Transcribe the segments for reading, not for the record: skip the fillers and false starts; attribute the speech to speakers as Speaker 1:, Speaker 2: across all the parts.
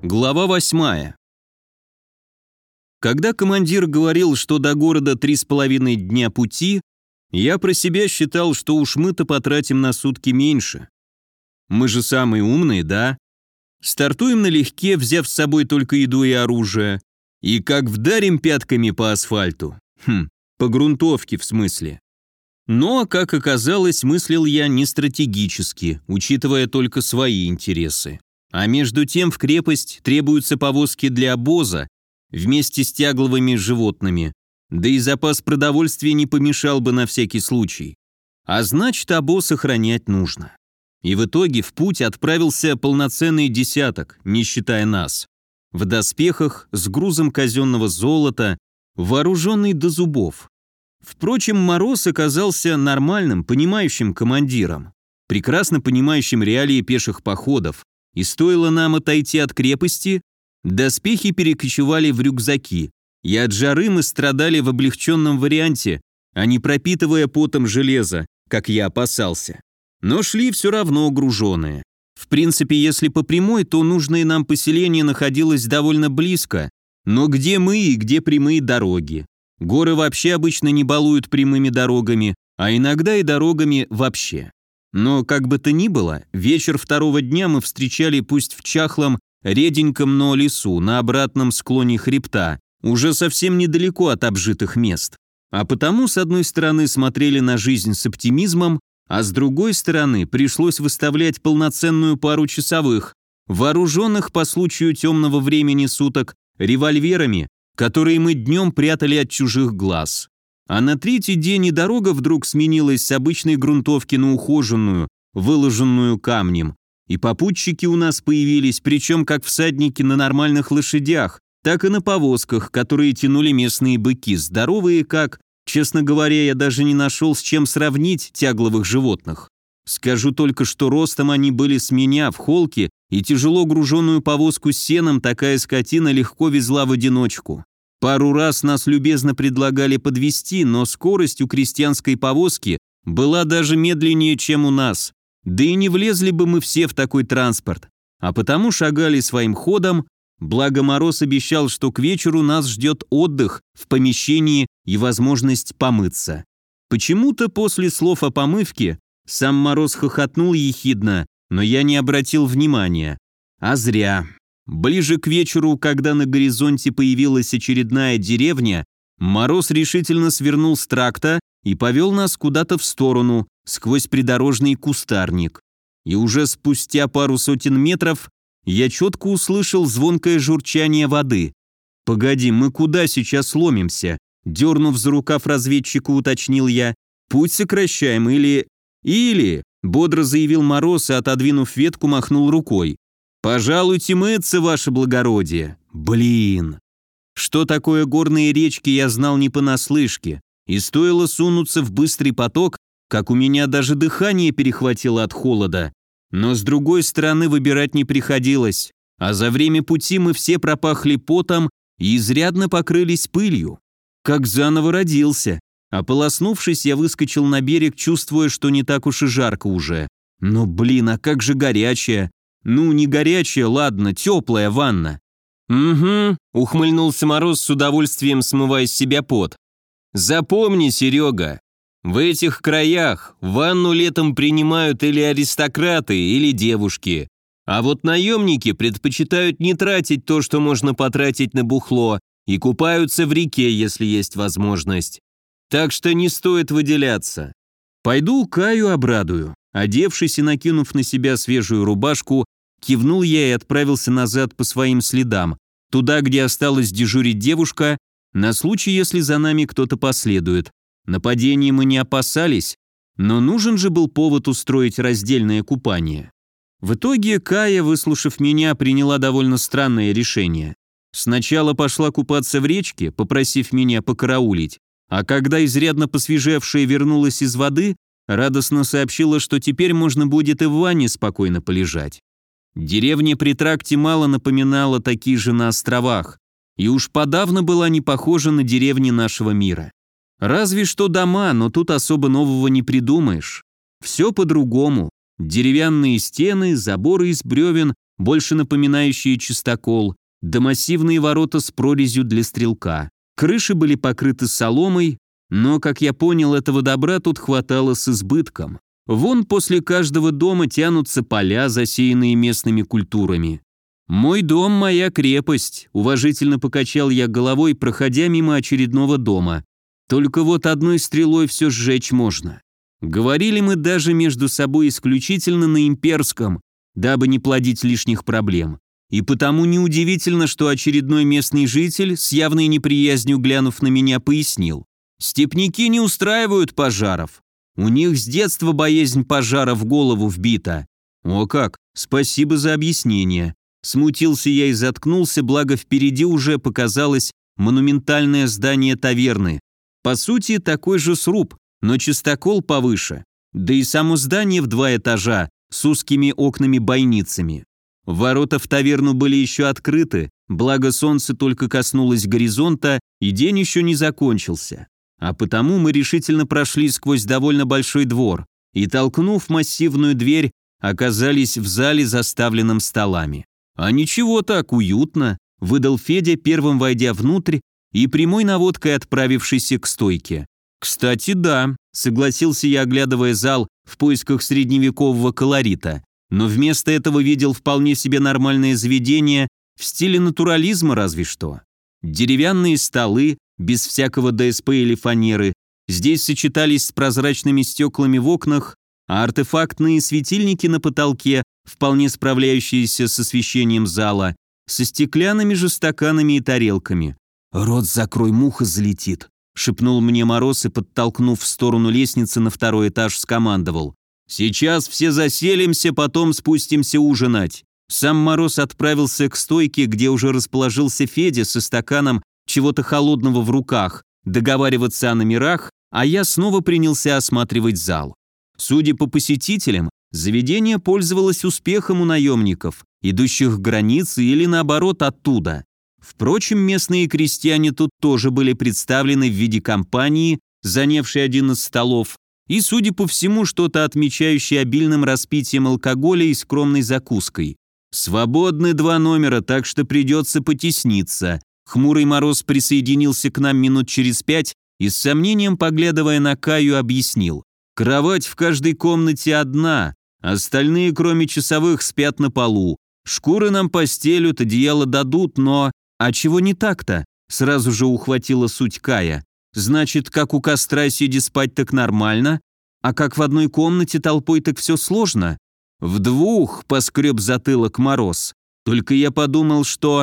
Speaker 1: Глава 8. Когда командир говорил, что до города 3,5 дня пути, я про себя считал, что уж мы-то потратим на сутки меньше. Мы же самые умные, да? Стартуем налегке, взяв с собой только еду и оружие. И как вдарим пятками по асфальту. По грунтовке в смысле. Но, как оказалось, мыслил я не стратегически, учитывая только свои интересы. А между тем в крепость требуются повозки для обоза вместе с тягловыми животными, да и запас продовольствия не помешал бы на всякий случай. А значит, обоз охранять нужно. И в итоге в путь отправился полноценный десяток, не считая нас. В доспехах, с грузом казенного золота, вооруженный до зубов. Впрочем, Мороз оказался нормальным, понимающим командиром, прекрасно понимающим реалии пеших походов. И стоило нам отойти от крепости, доспехи перекочевали в рюкзаки, и от жары мы страдали в облегченном варианте, а не пропитывая потом железо, как я опасался. Но шли все равно груженые. В принципе, если по прямой, то нужное нам поселение находилось довольно близко, но где мы и где прямые дороги? Горы вообще обычно не балуют прямыми дорогами, а иногда и дорогами вообще. Но, как бы то ни было, вечер второго дня мы встречали пусть в чахлом, реденьком, но лесу, на обратном склоне хребта, уже совсем недалеко от обжитых мест. А потому, с одной стороны, смотрели на жизнь с оптимизмом, а с другой стороны, пришлось выставлять полноценную пару часовых, вооруженных по случаю темного времени суток револьверами, которые мы днем прятали от чужих глаз. А на третий день и дорога вдруг сменилась с обычной грунтовки на ухоженную, выложенную камнем. И попутчики у нас появились, причем как всадники на нормальных лошадях, так и на повозках, которые тянули местные быки, здоровые как... Честно говоря, я даже не нашел, с чем сравнить тягловых животных. Скажу только, что ростом они были с меня в холке, и тяжело груженную повозку с сеном такая скотина легко везла в одиночку. Пару раз нас любезно предлагали подвезти, но скорость у крестьянской повозки была даже медленнее, чем у нас. Да и не влезли бы мы все в такой транспорт. А потому шагали своим ходом, благо Мороз обещал, что к вечеру нас ждет отдых в помещении и возможность помыться. Почему-то после слов о помывке сам Мороз хохотнул ехидно, но я не обратил внимания. А зря. Ближе к вечеру, когда на горизонте появилась очередная деревня, Мороз решительно свернул с тракта и повел нас куда-то в сторону, сквозь придорожный кустарник. И уже спустя пару сотен метров я четко услышал звонкое журчание воды. «Погоди, мы куда сейчас ломимся?» Дернув за рукав разведчика, уточнил я. «Путь сокращаем или...» Бодро заявил Мороз и, отодвинув ветку, махнул рукой. «Пожалуйте мыться, ваше благородие». Блин. Что такое горные речки, я знал не понаслышке, и стоило сунуться в быстрый поток, как у меня даже дыхание перехватило от холода. Но с другой стороны выбирать не приходилось, а за время пути мы все пропахли потом и изрядно покрылись пылью. Как заново родился. Ополоснувшись, я выскочил на берег, чувствуя, что не так уж и жарко уже. Но, блин, а как же горячая? Ну, не горячая, ладно, теплая ванна. «Угу», — ухмыльнулся Мороз с удовольствием, смывая с себя пот. «Запомни, Серега, в этих краях ванну летом принимают или аристократы, или девушки. А вот наемники предпочитают не тратить то, что можно потратить на бухло, и купаются в реке, если есть возможность. Так что не стоит выделяться. Пойду Каю обрадую». Одевшись и накинув на себя свежую рубашку, кивнул я и отправился назад по своим следам, туда, где осталась дежурить девушка, на случай, если за нами кто-то последует. Нападения мы не опасались, но нужен же был повод устроить раздельное купание. В итоге Кая, выслушав меня, приняла довольно странное решение. Сначала пошла купаться в речке, попросив меня покараулить, а когда изрядно посвежевшая вернулась из воды, радостно сообщила, что теперь можно будет и в ванне спокойно полежать. Деревня при тракте мало напоминала такие же на островах, и уж подавно была не похожа на деревни нашего мира. Разве что дома, но тут особо нового не придумаешь. Все по-другому. Деревянные стены, заборы из бревен, больше напоминающие чистокол, да массивные ворота с прорезью для стрелка. Крыши были покрыты соломой, но, как я понял, этого добра тут хватало с избытком. Вон после каждого дома тянутся поля, засеянные местными культурами. «Мой дом – моя крепость», – уважительно покачал я головой, проходя мимо очередного дома. «Только вот одной стрелой все сжечь можно». Говорили мы даже между собой исключительно на имперском, дабы не плодить лишних проблем. И потому неудивительно, что очередной местный житель, с явной неприязнью глянув на меня, пояснил. «Степняки не устраивают пожаров. У них с детства боязнь пожара в голову вбита». «О как, спасибо за объяснение». Смутился я и заткнулся, благо впереди уже показалось монументальное здание таверны. По сути, такой же сруб, но чистокол повыше. Да и само здание в 2 этажа, с узкими окнами-бойницами. Ворота в таверну были еще открыты, благо солнце только коснулось горизонта, и день еще не закончился. А потому мы решительно прошли сквозь довольно большой двор и, толкнув массивную дверь, оказались в зале, заставленном столами. «А ничего так, уютно», – выдал Федя, первым войдя внутрь и прямой наводкой отправившийся к стойке. «Кстати, да», – согласился я, оглядывая зал в поисках средневекового колорита, но вместо этого видел вполне себе нормальное заведение в стиле натурализма разве что. Деревянные столы, без всякого ДСП или фанеры, здесь сочетались с прозрачными стеклами в окнах, а артефактные светильники на потолке, вполне справляющиеся с освещением зала, со стеклянными же стаканами и тарелками. «Рот закрой, муха залетит», — шепнул мне Мороз и, подтолкнув в сторону лестницы на 2-й этаж, скомандовал. «Сейчас все заселимся, потом спустимся ужинать». Сам Мороз отправился к стойке, где уже расположился Федя со стаканом чего-то холодного в руках, договариваться о номерах, а я снова принялся осматривать зал. Судя по посетителям, заведение пользовалось успехом у наемников, идущих к границе или наоборот оттуда. Впрочем, местные крестьяне тут тоже были представлены в виде компании, занявшей один из столов, и, судя по всему, что-то отмечающее обильным распитием алкоголя и скромной закуской. «Свободны 2 номера, так что придется потесниться». Хмурый Мороз присоединился к нам минут через 5 и с сомнением, поглядывая на Каю, объяснил. «Кровать в каждой комнате одна, остальные, кроме часовых, спят на полу. Шкуры нам постелют, одеяло дадут, но...» «А чего не так-то?» – сразу же ухватила суть Кая. «Значит, как у костра сидя спать так нормально, а как в одной комнате толпой так все сложно?» «В 2, поскреб затылок Мороз. «Только я подумал, что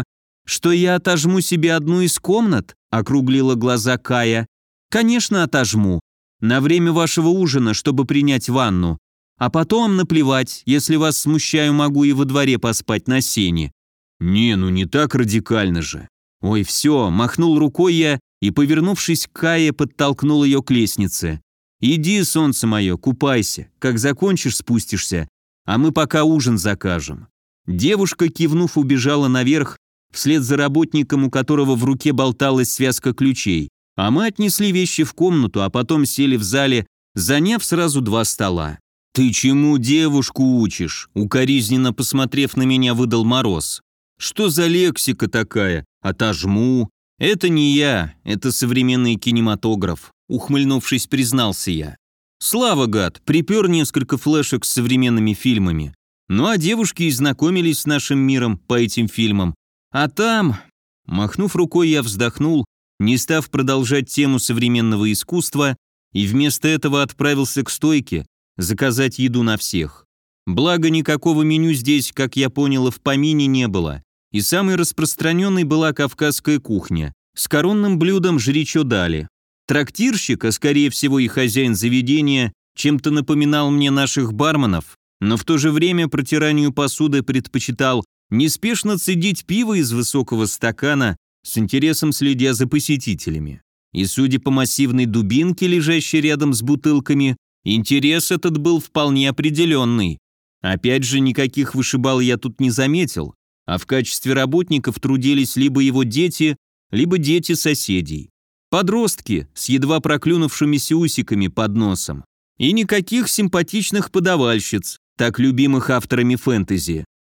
Speaker 1: я отожму себе одну из комнат?» – округлила глаза Кая. «Конечно, отожму. На время вашего ужина, чтобы принять ванну. А потом наплевать, если вас смущаю, могу и во дворе поспать на сене». «Не, ну не так радикально же». «Ой, все», – махнул рукой я и, повернувшись к Кае, подтолкнул ее к лестнице. «Иди, солнце мое, купайся. Как закончишь, спустишься, а мы пока ужин закажем». Девушка, кивнув, убежала наверх, вслед за работником, у которого в руке болталась связка ключей. А мы отнесли вещи в комнату, а потом сели в зале, заняв сразу 2 стола. «Ты чему девушку учишь?» – укоризненно посмотрев на меня, выдал Мороз. «Что за лексика такая? Отожму?» «Это не я, это современный кинематограф», – ухмыльнувшись, признался я. «Слава, гад, припер несколько флешек с современными фильмами. Ну а девушки и знакомились с нашим миром по этим фильмам. А там...» Махнув рукой, я вздохнул, не став продолжать тему современного искусства, и вместо этого отправился к стойке заказать еду на всех. Благо, никакого меню здесь, как я понял, и в помине не было. И самой распространенной была кавказская кухня. С коронным блюдом жричо дали. Трактирщик, а скорее всего и хозяин заведения, чем-то напоминал мне наших барменов, но в то же время протиранию посуды предпочитал неспешно цедить пиво из высокого стакана, с интересом следя за посетителями. И судя по массивной дубинке, лежащей рядом с бутылками, интерес этот был вполне определенный. Опять же, никаких вышибал я тут не заметил, а в качестве работников трудились либо его дети, либо дети соседей. Подростки с едва проклюнувшимися усиками под носом. И никаких симпатичных подавальщиц, так любимых авторами фэнтези.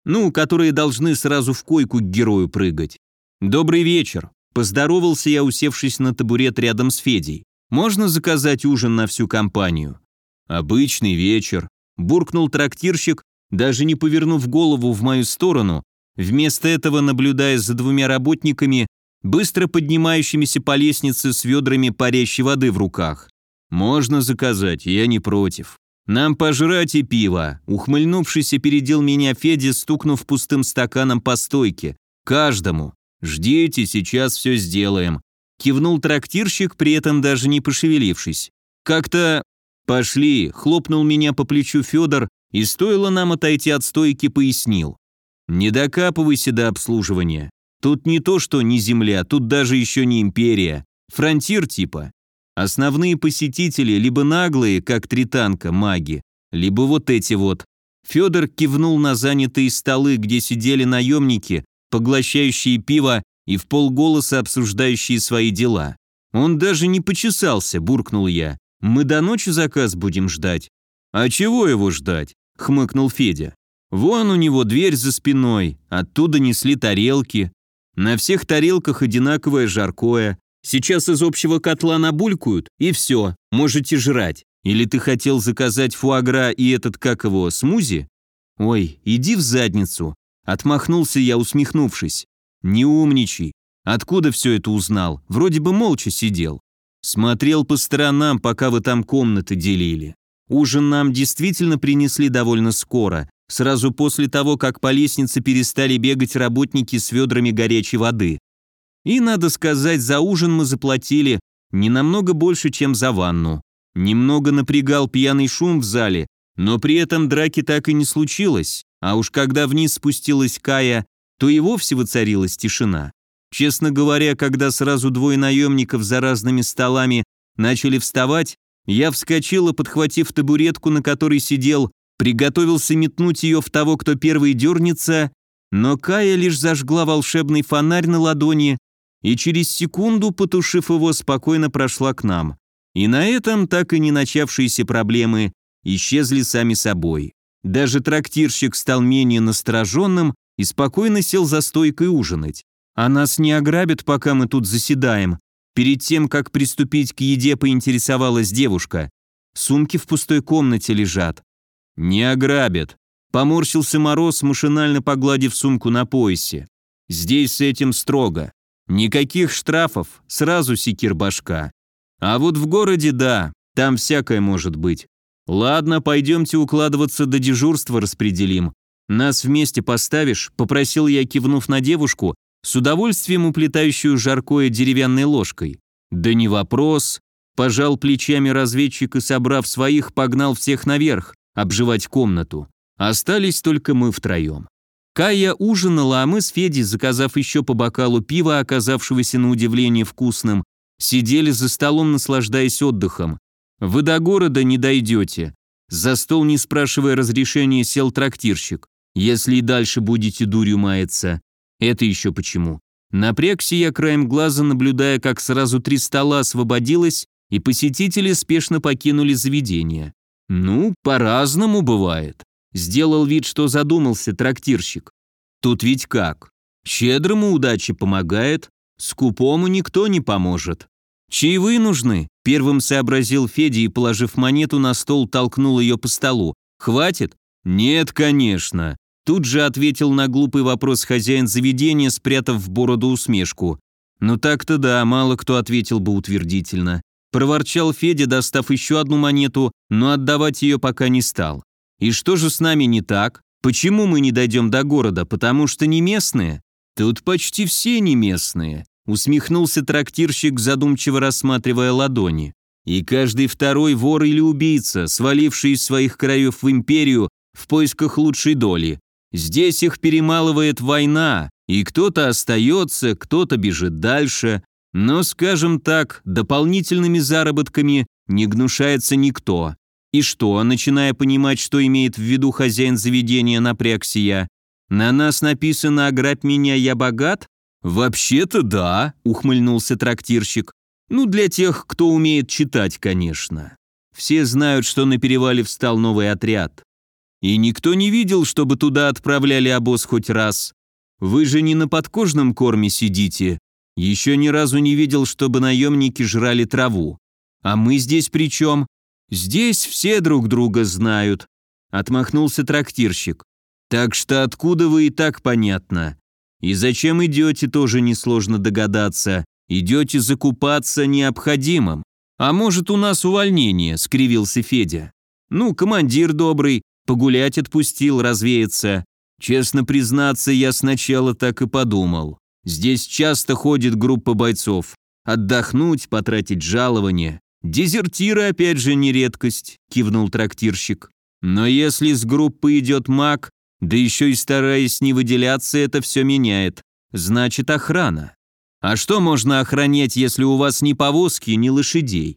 Speaker 1: Ну, которые должны сразу в койку к герою прыгать. «Добрый вечер», – поздоровался я, усевшись на табурет рядом с Федей. «Можно заказать ужин на всю компанию?» «Обычный вечер», – буркнул трактирщик, даже не повернув голову в мою сторону, вместо этого наблюдая за двумя работниками, быстро поднимающимися по лестнице с ведрами парящей воды в руках. «Можно заказать, я не против. Нам пожрать и пиво», – ухмыльнувшись, опередил меня Федя, стукнув пустым стаканом по стойке. «Каждому. Ждите, сейчас все сделаем», – кивнул трактирщик, при этом даже не пошевелившись. «Как-то...» «Пошли», – хлопнул меня по плечу Федор, и стоило нам отойти от стойки, пояснил. «Не докапывайся до обслуживания. Тут не то, что не земля, тут даже еще не империя. Фронтир типа. Основные посетители либо наглые, как три танка, маги, либо вот эти вот». Федор кивнул на занятые столы, где сидели наемники, поглощающие пиво и вполголоса обсуждающие свои дела. «Он даже не почесался», – буркнул я. «Мы до ночи заказ будем ждать». «А чего его ждать?» – хмыкнул Федя. «Вон у него дверь за спиной, оттуда несли тарелки. На всех тарелках одинаковое жаркое. Сейчас из общего котла набулькают, и все, можете жрать. Или ты хотел заказать фуагра и этот, как его, смузи?» «Ой, иди в задницу», – отмахнулся я, усмехнувшись. «Не умничай. Откуда все это узнал? Вроде бы молча сидел. Смотрел по сторонам, пока вы там комнаты делили. Ужин нам действительно принесли довольно скоро, сразу после того, как по лестнице перестали бегать работники с ведрами горячей воды. И, надо сказать, за ужин мы заплатили не намного больше, чем за ванну. Немного напрягал пьяный шум в зале, но при этом драки так и не случилось, а уж когда вниз спустилась Кая, то и вовсе воцарилась тишина. Честно говоря, когда сразу двое наемников за разными столами начали вставать, я вскочил и, подхватив табуретку, на которой сидел, приготовился метнуть ее в того, кто первый дернется, но Кая лишь зажгла волшебный фонарь на ладони и через секунду, потушив его, спокойно прошла к нам. И на этом так и не начавшиеся проблемы исчезли сами собой. Даже трактирщик стал менее настороженным и спокойно сел за стойкой ужинать. «А нас не ограбят, пока мы тут заседаем?» Перед тем, как приступить к еде, поинтересовалась девушка. «Сумки в пустой комнате лежат». «Не ограбят», – поморщился Мороз, машинально погладив сумку на поясе. «Здесь с этим строго. Никаких штрафов, сразу секир башка. А вот в городе, да, там всякое может быть. Ладно, пойдемте укладываться, до дежурства распределим. Нас вместе поставишь?» – попросил я, кивнув на девушку, с удовольствием уплетающую жаркое деревянной ложкой. «Да не вопрос», – пожал плечами разведчик и, собрав своих, погнал всех наверх, обживать комнату. Остались только мы втроем. Кая ужинала, а мы с Федей, заказав еще по бокалу пива, оказавшегося на удивление вкусным, сидели за столом, наслаждаясь отдыхом. «Вы до города не дойдете». За стол, не спрашивая разрешения, сел трактирщик. «Если и дальше будете дурью маяться». «Это еще почему?» Напрягся я краем глаза, наблюдая, как сразу 3 стола освободилось, и посетители спешно покинули заведение. «Ну, по-разному бывает», – сделал вид, что задумался трактирщик. «Тут ведь как? Щедрому удача помогает, скупому никто не поможет». «Чаевые нужны?» – первым сообразил Федя и, положив монету на стол, толкнул ее по столу. «Хватит?» «Нет, конечно». Тут же ответил на глупый вопрос хозяин заведения, спрятав в бороду усмешку. «Ну так-то да, мало кто ответил бы утвердительно». Проворчал Федя, достав еще одну монету, но отдавать ее пока не стал. «И что же с нами не так? Почему мы не дойдем до города? Потому что не местные?» «Тут почти все не местные», усмехнулся трактирщик, задумчиво рассматривая ладони. «И каждый второй вор или убийца, сваливший из своих краев в империю в поисках лучшей доли. Здесь их перемалывает война, и кто-то остается, кто-то бежит дальше, но, скажем так, дополнительными заработками не гнушается никто». «И что?» – начиная понимать, что имеет в виду хозяин заведения, напрягся я. «На нас написано «Ограбь меня, я богат»?» «Вообще-то да», – ухмыльнулся трактирщик. «Ну, для тех, кто умеет читать, конечно. Все знают, что на перевале встал новый отряд. И никто не видел, чтобы туда отправляли обоз хоть раз. Вы же не на подкожном корме сидите. Еще ни разу не видел, чтобы наемники жрали траву. А мы здесь при чем? Здесь все друг друга знают. Отмахнулся трактирщик. Так что откуда вы и так понятно. И зачем идете, тоже несложно догадаться. Идете закупаться необходимым. А может, у нас увольнение, скривился Федя. Ну, командир добрый, погулять отпустил, развеяться. Честно признаться, я сначала так и подумал. Здесь часто ходит группа бойцов. Отдохнуть, потратить жалование. Дезертиры опять же не редкость, кивнул трактирщик. Но если с группы идет маг, да еще и стараясь не выделяться, это все меняет. Значит, охрана. А что можно охранять, если у вас ни повозки, ни лошадей?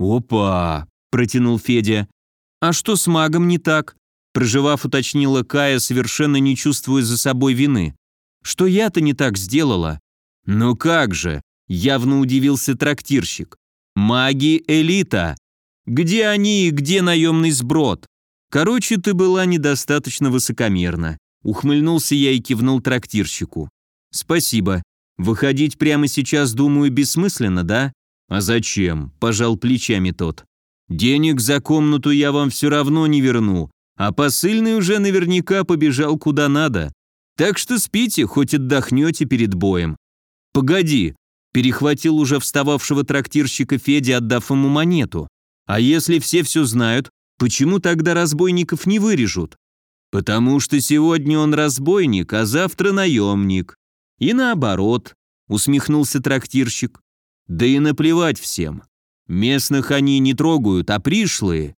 Speaker 1: Опа, протянул Федя. А что с магом не так? Проживав, уточнила Кая, совершенно не чувствуя за собой вины. Что я-то не так сделала? Ну как же, явно удивился трактирщик. Маги элита. Где они и где наемный сброд? Короче, ты была недостаточно высокомерна. Ухмыльнулся я и кивнул трактирщику. Спасибо. Выходить прямо сейчас, думаю, бессмысленно, да? А зачем? Пожал плечами тот. Денег за комнату я вам все равно не верну, а посыльный уже наверняка побежал куда надо. Так что спите, хоть отдохнете перед боем. Погоди, перехватил уже встававшего трактирщика Федя, отдав ему монету. А если все знают, почему тогда разбойников не вырежут? Потому что сегодня он разбойник, а завтра наемник. И наоборот, усмехнулся трактирщик. Да и наплевать всем. Местных они не трогают, а пришлые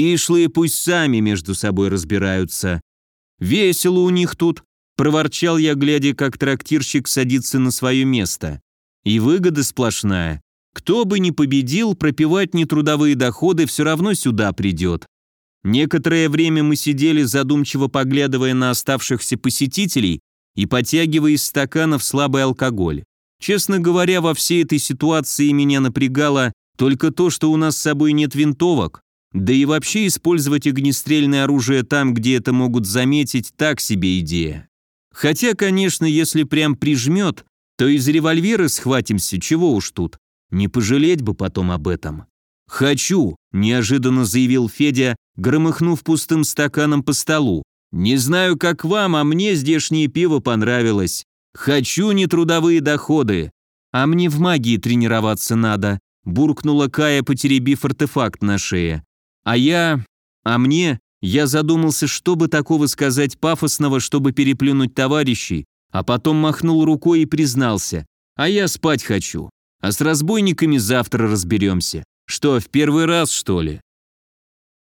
Speaker 1: пусть сами между собой разбираются. Весело у них тут, проворчал я, глядя, как трактирщик садится на свое место. И выгода сплошная. Кто бы ни победил, пропивать нетрудовые доходы все равно сюда придет. Некоторое время мы сидели, задумчиво поглядывая на оставшихся посетителей и потягивая из стаканов слабый алкоголь. Честно говоря, во всей этой ситуации меня напрягало только то, что у нас с собой нет винтовок, да и вообще использовать огнестрельное оружие там, где это могут заметить, так себе идея. Хотя, конечно, если прям прижмет, то из револьвера схватимся, чего уж тут. Не пожалеть бы потом об этом. «Хочу», – неожиданно заявил Федя, громыхнув пустым стаканом по столу. «Не знаю, как вам, а мне здешнее пиво понравилось. Хочу нетрудовые доходы. А мне в магии тренироваться надо», – буркнула Кая, потеребив артефакт на шее. Я задумался, что бы такого сказать пафосного, чтобы переплюнуть товарищей, а потом махнул рукой и признался. «А я спать хочу. А с разбойниками завтра разберемся. Что, в первый раз, что ли?»